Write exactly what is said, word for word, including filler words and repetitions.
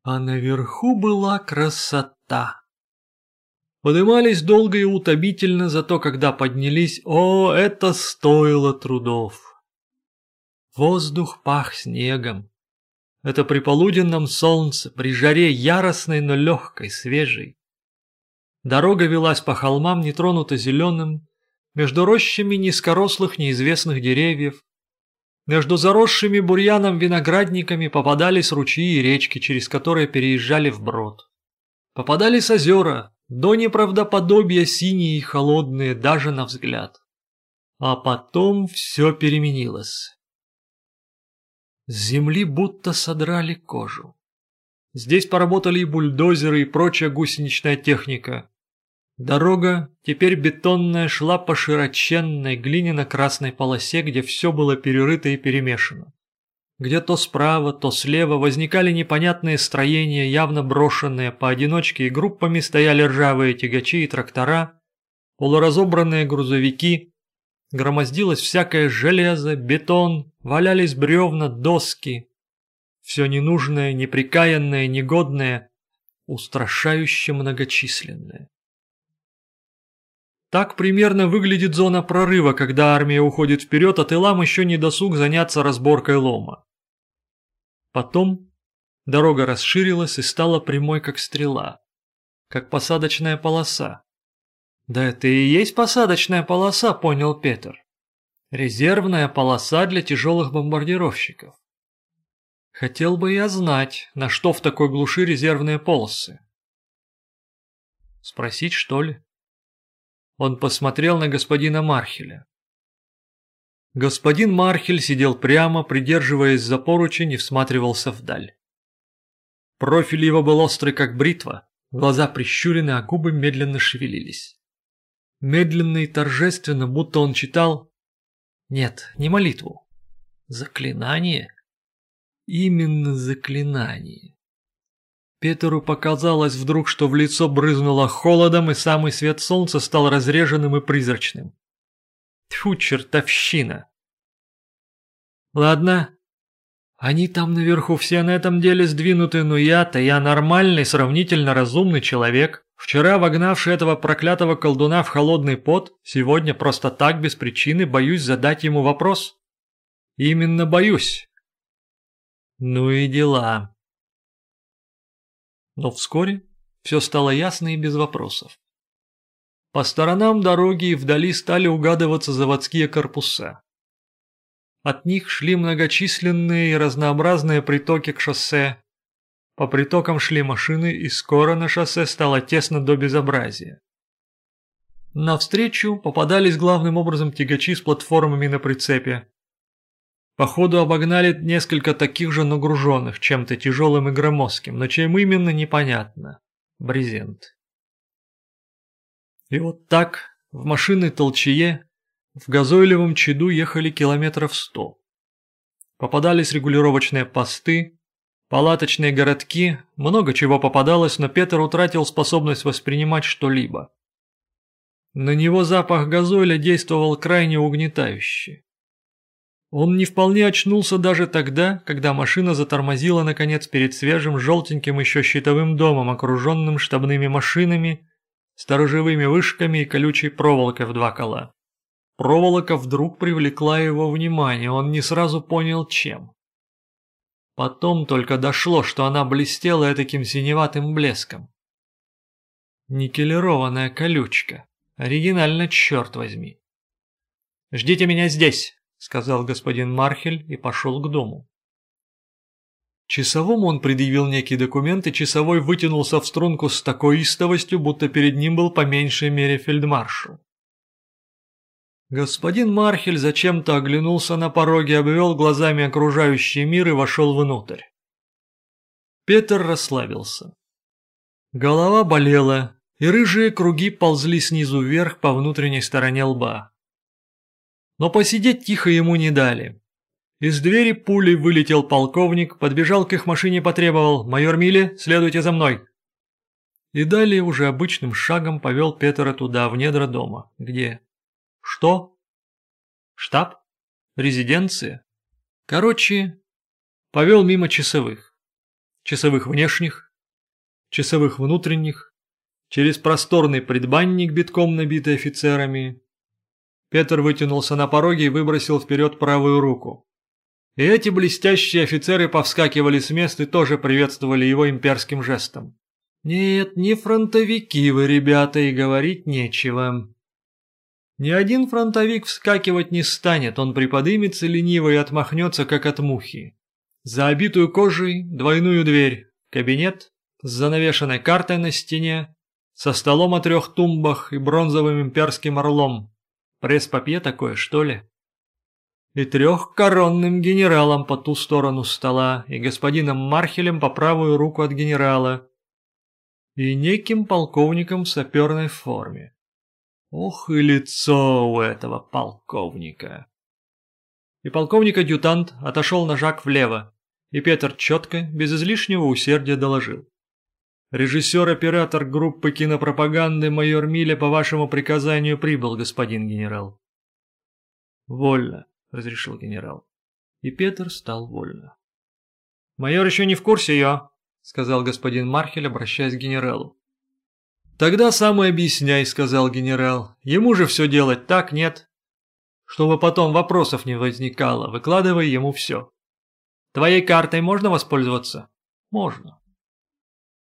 А наверху была красота. Подымались долго и утомительно, зато когда поднялись, о, это стоило трудов. Воздух пах снегом. Это при полуденном солнце, при жаре яростной, но легкой, свежей. Дорога велась по холмам, нетронуто зеленым, между рощами низкорослых неизвестных деревьев. Между заросшими бурьяном виноградниками попадались ручьи и речки, через которые переезжали вброд. Попадались озера, до неправдоподобия синие и холодные даже на взгляд. А потом все переменилось. С земли будто содрали кожу. Здесь поработали и бульдозеры, и прочая гусеничная техника. Дорога, теперь бетонная, шла по широченной глиняно-красной полосе, где все было перерыто и перемешано. Где то справа, то слева возникали непонятные строения, явно брошенные, поодиночке и группами стояли ржавые тягачи и трактора, полуразобранные грузовики, громоздилось всякое железо, бетон, валялись бревна, доски. Все ненужное, неприкаянное, негодное, устрашающе многочисленное. Так примерно выглядит зона прорыва, когда армия уходит вперед, а тылам еще не досуг заняться разборкой лома. Потом дорога расширилась и стала прямой, как стрела, как посадочная полоса. Да это и есть посадочная полоса, понял Петр. Резервная полоса для тяжелых бомбардировщиков. Хотел бы я знать, на что в такой глуши резервные полосы. Спросить, что ли? Он посмотрел на господина Мархеля. Господин Мархель сидел прямо, придерживаясь за поручень, и всматривался вдаль. Профиль его был острый, как бритва, глаза прищурены, а губы медленно шевелились. Медленно и торжественно, будто он читал... Нет, не молитву. Заклинание? Именно заклинание. Петеру показалось вдруг, что в лицо брызнуло холодом, и самый свет солнца стал разреженным и призрачным. Тьфу, чертовщина! Ладно, они там наверху все на этом деле сдвинуты, но я-то, я нормальный, сравнительно разумный человек, вчера вогнавший этого проклятого колдуна в холодный пот, сегодня просто так, без причины, боюсь задать ему вопрос. Именно боюсь. Ну и дела. Но вскоре все стало ясно и без вопросов. По сторонам дороги и вдали стали угадываться заводские корпуса. От них шли многочисленные и разнообразные притоки к шоссе. По притокам шли машины, и скоро на шоссе стало тесно до безобразия. Навстречу попадались главным образом тягачи с платформами на прицепе. По ходу обогнали несколько таких же нагруженных чем-то тяжелым и громоздким, но чем именно непонятно. Брезент. И вот так, в машинной толчее, в газойлевом чаду ехали километров сто. Попадались регулировочные посты, палаточные городки, много чего попадалось, но Петр утратил способность воспринимать что-либо. На него запах газоля действовал крайне угнетающе. Он не вполне очнулся даже тогда, когда машина затормозила наконец перед свежим желтеньким еще щитовым домом, окруженным штабными машинами, сторожевыми вышками и колючей проволокой в два кола. Проволока вдруг привлекла его внимание, он не сразу понял чем. Потом только дошло, что она блестела этаким синеватым блеском. Никелированная колючка. Оригинально, черт возьми. «Ждите меня здесь», — сказал господин Мархель и пошел к дому. Часовому он предъявил некий документ, и часовой вытянулся в струнку с такой истовостью, будто перед ним был по меньшей мере фельдмаршал. Господин Мархель зачем-то оглянулся на пороге, обвел глазами окружающий мир и вошел внутрь. Петр расслабился. Голова болела, и рыжие круги ползли снизу вверх по внутренней стороне лба. Но посидеть тихо ему не дали. Из двери пулей вылетел полковник, подбежал к их машине и потребовал: «Майор Милли, следуйте за мной!» И далее уже обычным шагом повел Петра туда, в недра дома, где... Что? Штаб? Резиденция? Короче, повел мимо часовых. часовых внешних, часовых внутренних, через просторный предбанник, битком набитый офицерами. Петр вытянулся на пороге и выбросил вперед правую руку. И эти блестящие офицеры повскакивали с мест и тоже приветствовали его имперским жестом. Нет, не фронтовики вы, ребята, и говорить нечего. Ни один фронтовик вскакивать не станет, он приподымется лениво и отмахнется, как от мухи. За обитую кожей двойную дверь, кабинет с занавешенной картой на стене, со столом о трех тумбах и бронзовым имперским орлом. Пресс-папье такое, что ли? И трехкоронным генералом по ту сторону стола, и господином Мархелем по правую руку от генерала, и неким полковником в саперной форме. Ох и лицо у этого полковника. И полковник-адъютант отошел на шаг влево, и Петр четко, без излишнего усердия доложил. Режиссер-оператор группы кинопропаганды майор Миля по вашему приказанию прибыл, господин генерал. Вольно, разрешил генерал. И Петр стал вольно. Майор еще не в курсе ее, сказал господин Мархель, обращаясь к генералу. «Тогда сам и объясняй», — сказал генерал. «Ему же все делать так, нет? Чтобы потом вопросов не возникало, выкладывай ему все. Твоей картой можно воспользоваться?» «Можно».